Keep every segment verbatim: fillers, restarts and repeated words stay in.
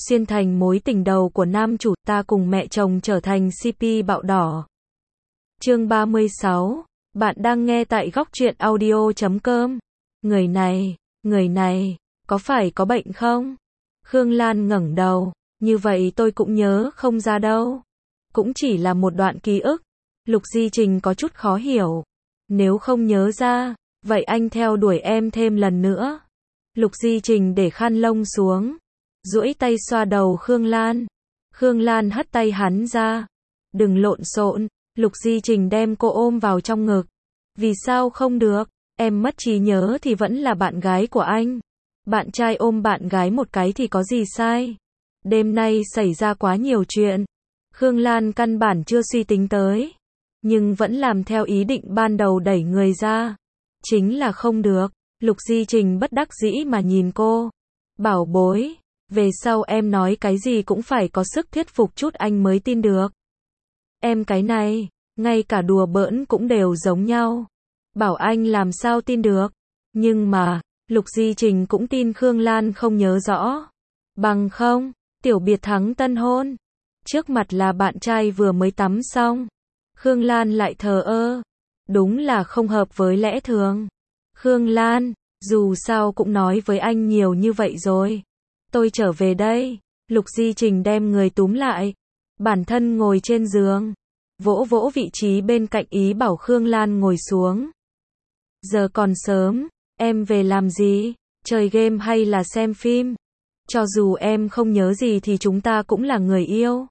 xuyên thành mối tình đầu của nam chủ, ta cùng mẹ chồng trở thành xê pê bạo đỏ. Chương ba mươi sáu, bạn đang nghe tại góc truyện audio chấm com. Người này, người này, có phải có bệnh không? Khương Lan ngẩng đầu, như vậy tôi cũng nhớ không ra đâu. Cũng chỉ là một đoạn ký ức. Lục Di Trình có chút khó hiểu. Nếu không nhớ ra, vậy anh theo đuổi em thêm lần nữa. Lục Di Trình để khăn lông xuống, duỗi tay xoa đầu Khương Lan. Khương Lan hất tay hắn ra. Đừng lộn xộn. Lục Di Trình đem cô ôm vào trong ngực. Vì sao không được? Em mất trí nhớ thì vẫn là bạn gái của anh. Bạn trai ôm bạn gái một cái thì có gì sai? Đêm nay xảy ra quá nhiều chuyện. Khương Lan căn bản chưa suy tính tới, nhưng vẫn làm theo ý định ban đầu đẩy người ra. Chính là không được. Lục Di Trình bất đắc dĩ mà nhìn cô. Bảo bối, về sau em nói cái gì cũng phải có sức thuyết phục chút anh mới tin được. Em cái này, ngay cả đùa bỡn cũng đều giống nhau. Bảo anh làm sao tin được. Nhưng mà, Lục Di Trình cũng tin Khương Lan không nhớ rõ. Bằng không, tiểu biệt thắng tân hôn. Trước mặt là bạn trai vừa mới tắm xong. Khương Lan lại thờ ơ. Đúng là không hợp với lẽ thường. Khương Lan, dù sao cũng nói với anh nhiều như vậy rồi. Tôi trở về đây. Lục Di Trình đem người túm lại. Bản thân ngồi trên giường. Vỗ vỗ vị trí bên cạnh ý bảo Khương Lan ngồi xuống. Giờ còn sớm, em về làm gì? Chơi game hay là xem phim? Cho dù em không nhớ gì thì chúng ta cũng là người yêu.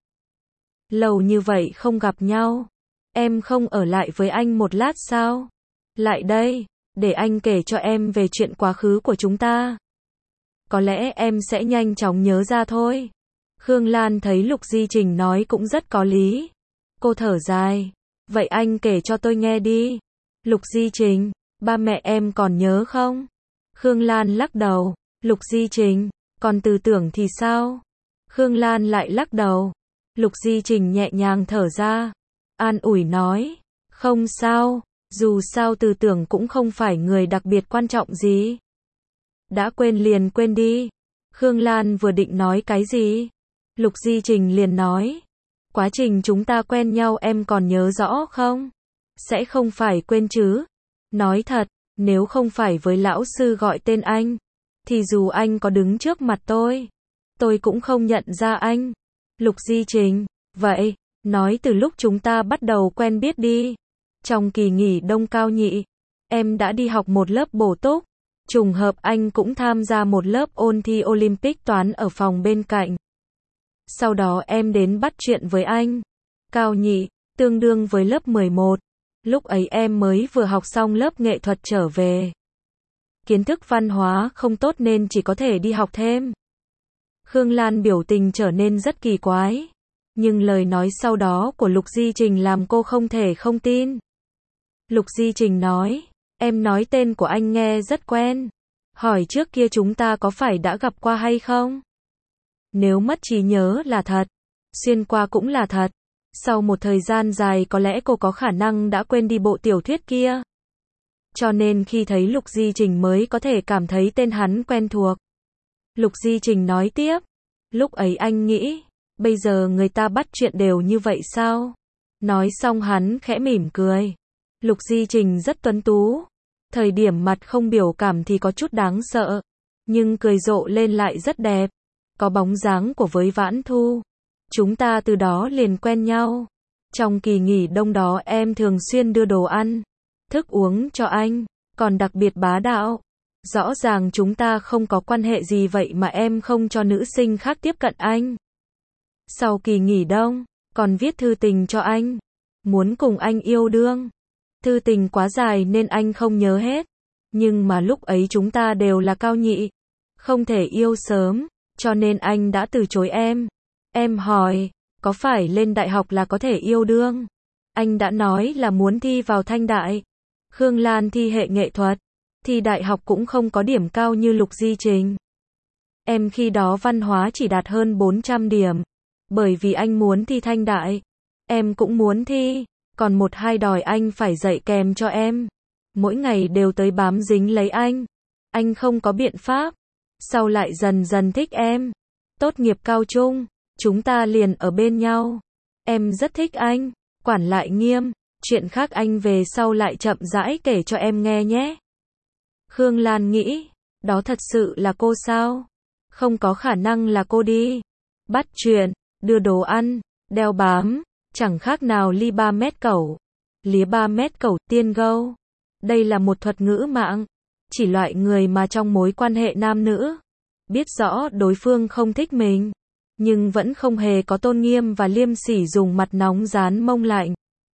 Lâu như vậy không gặp nhau. Em không ở lại với anh một lát sao? Lại đây, để anh kể cho em về chuyện quá khứ của chúng ta. Có lẽ em sẽ nhanh chóng nhớ ra thôi. Khương Lan thấy Lục Di Trình nói cũng rất có lý. Cô thở dài. Vậy anh kể cho tôi nghe đi. Lục Di Trình, ba mẹ em còn nhớ không? Khương Lan lắc đầu. Lục Di Trình, còn tư tưởng thì sao? Khương Lan lại lắc đầu. Lục Di Trình nhẹ nhàng thở ra. An ủi nói. Không sao, dù sao tư tưởng cũng không phải người đặc biệt quan trọng gì. Đã quên liền quên đi. Khương Lan vừa định nói cái gì? Lục Di Trình liền nói. Quá trình chúng ta quen nhau em còn nhớ rõ không? Sẽ không phải quên chứ? Nói thật, nếu không phải với lão sư gọi tên anh, thì dù anh có đứng trước mặt tôi, tôi cũng không nhận ra anh. Lục Di Trình, vậy, nói từ lúc chúng ta bắt đầu quen biết đi. Trong kỳ nghỉ đông cao nhị, em đã đi học một lớp bổ túc. Trùng hợp anh cũng tham gia một lớp ôn thi Olympic toán ở phòng bên cạnh. Sau đó em đến bắt chuyện với anh. Cao nhị, tương đương với lớp mười một. Lúc ấy em mới vừa học xong lớp nghệ thuật trở về. Kiến thức văn hóa không tốt nên chỉ có thể đi học thêm. Khương Lan biểu tình trở nên rất kỳ quái. Nhưng lời nói sau đó của Lục Di Trình làm cô không thể không tin. Lục Di Trình nói, em nói tên của anh nghe rất quen. Hỏi trước kia chúng ta có phải đã gặp qua hay không? Nếu mất trí nhớ là thật, xuyên qua cũng là thật. Sau một thời gian dài có lẽ cô có khả năng đã quên đi bộ tiểu thuyết kia. Cho nên khi thấy Lục Di Trình mới có thể cảm thấy tên hắn quen thuộc. Lục Di Trình nói tiếp. Lúc ấy anh nghĩ, bây giờ người ta bắt chuyện đều như vậy sao? Nói xong hắn khẽ mỉm cười. Lục Di Trình rất tuấn tú. Thời điểm mặt không biểu cảm thì có chút đáng sợ. Nhưng cười rộ lên lại rất đẹp. Có bóng dáng của với Vãn Thu. Chúng ta từ đó liền quen nhau. Trong kỳ nghỉ đông đó em thường xuyên đưa đồ ăn, thức uống cho anh, còn đặc biệt bá đạo. Rõ ràng chúng ta không có quan hệ gì vậy mà em không cho nữ sinh khác tiếp cận anh. Sau kỳ nghỉ đông, còn viết thư tình cho anh. Muốn cùng anh yêu đương. Thư tình quá dài nên anh không nhớ hết. Nhưng mà lúc ấy chúng ta đều là cao nhị. Không thể yêu sớm, cho nên anh đã từ chối em. Em hỏi, có phải lên đại học là có thể yêu đương? Anh đã nói là muốn thi vào Thanh Đại. Khương Lan thi hệ nghệ thuật. Thi đại học cũng không có điểm cao như Lục Di Trình. Em khi đó văn hóa chỉ đạt hơn bốn trăm điểm. Bởi vì anh muốn thi Thanh Đại. Em cũng muốn thi. Còn một hai đòi anh phải dạy kèm cho em. Mỗi ngày đều tới bám dính lấy anh. Anh không có biện pháp. Sau lại dần dần thích em. Tốt nghiệp cao trung, chúng ta liền ở bên nhau. Em rất thích anh. Quản lại nghiêm, chuyện khác anh về sau lại chậm rãi kể cho em nghe nhé. Khương Lan nghĩ, đó thật sự là cô sao? Không có khả năng là cô đi. Bắt chuyện, đưa đồ ăn, đeo bám, chẳng khác nào ly ba mét cẩu. Lía ba mét cẩu, tiên gâu. Đây là một thuật ngữ mạng, chỉ loại người mà trong mối quan hệ nam nữ, biết rõ đối phương không thích mình, nhưng vẫn không hề có tôn nghiêm và liêm sỉ dùng mặt nóng dán mông lạnh.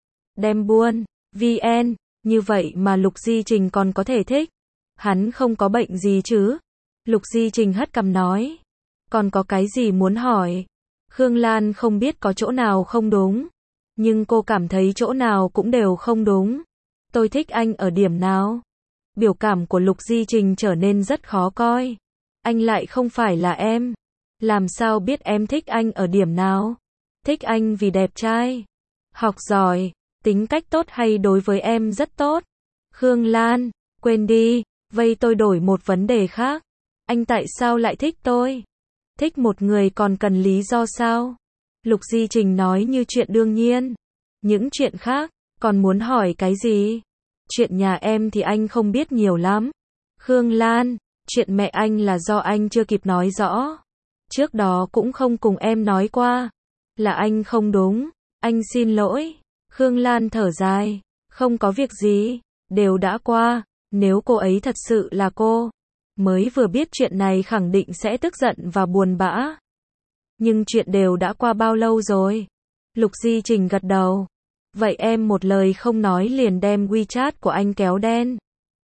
Đem buôn, vn, như vậy mà Lục Di Trình còn có thể thích. Hắn không có bệnh gì chứ? Lục Di Trình hất cằm nói. Còn có cái gì muốn hỏi? Khương Lan không biết có chỗ nào không đúng, nhưng cô cảm thấy chỗ nào cũng đều không đúng. Tôi thích anh ở điểm nào? Biểu cảm của Lục Di Trình trở nên rất khó coi. Anh lại không phải là em. Làm sao biết em thích anh ở điểm nào? Thích anh vì đẹp trai, học giỏi, tính cách tốt hay đối với em rất tốt? Khương Lan, quên đi, vây tôi đổi một vấn đề khác. Anh tại sao lại thích tôi? Thích một người còn cần lý do sao? Lục Di Trình nói như chuyện đương nhiên. Những chuyện khác, còn muốn hỏi cái gì? Chuyện nhà em thì anh không biết nhiều lắm. Khương Lan, chuyện mẹ anh là do anh chưa kịp nói rõ. Trước đó cũng không cùng em nói qua. Là anh không đúng. Anh xin lỗi. Khương Lan thở dài. Không có việc gì. Đều đã qua. Nếu cô ấy thật sự là cô, mới vừa biết chuyện này khẳng định sẽ tức giận và buồn bã. Nhưng chuyện đều đã qua bao lâu rồi? Lục Di Trình gật đầu. Vậy em một lời không nói liền đem WeChat của anh kéo đen.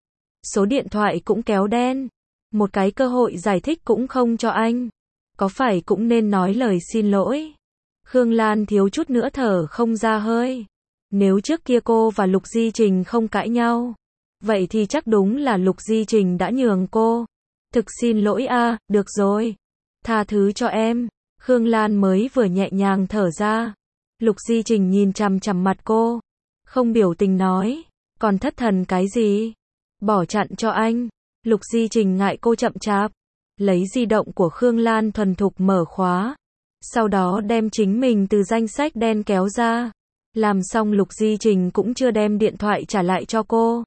Số điện thoại cũng kéo đen. Một cái cơ hội giải thích cũng không cho anh. Có phải cũng nên nói lời xin lỗi? Khương Lan thiếu chút nữa thở không ra hơi. Nếu trước kia cô và Lục Di Trình không cãi nhau, vậy thì chắc đúng là Lục Di Trình đã nhường cô. Thực xin lỗi a, à, được rồi. Tha thứ cho em. Khương Lan mới vừa nhẹ nhàng thở ra. Lục Di Trình nhìn chằm chằm mặt cô. Không biểu tình nói. Còn thất thần cái gì? Bỏ chặn cho anh. Lục Di Trình ngại cô chậm chạp. Lấy di động của Khương Lan thuần thục mở khóa. Sau đó đem chính mình từ danh sách đen kéo ra. Làm xong Lục Di Trình cũng chưa đem điện thoại trả lại cho cô.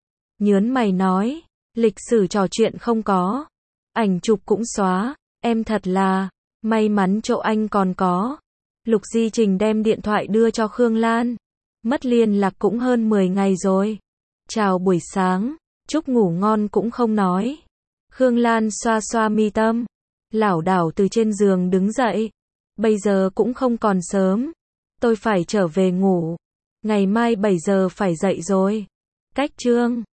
Nhớn mày nói. Lịch sử trò chuyện không có. Ảnh chụp cũng xóa. Em thật là may mắn chỗ anh còn có. Lục Di Trình đem điện thoại đưa cho Khương Lan. Mất liên lạc cũng hơn mười ngày rồi. Chào buổi sáng. Chúc ngủ ngon cũng không nói. Khương Lan xoa xoa mi tâm. Lảo đảo từ trên giường đứng dậy. Bây giờ cũng không còn sớm. Tôi phải trở về ngủ. Ngày mai bảy giờ phải dậy rồi. Cách chương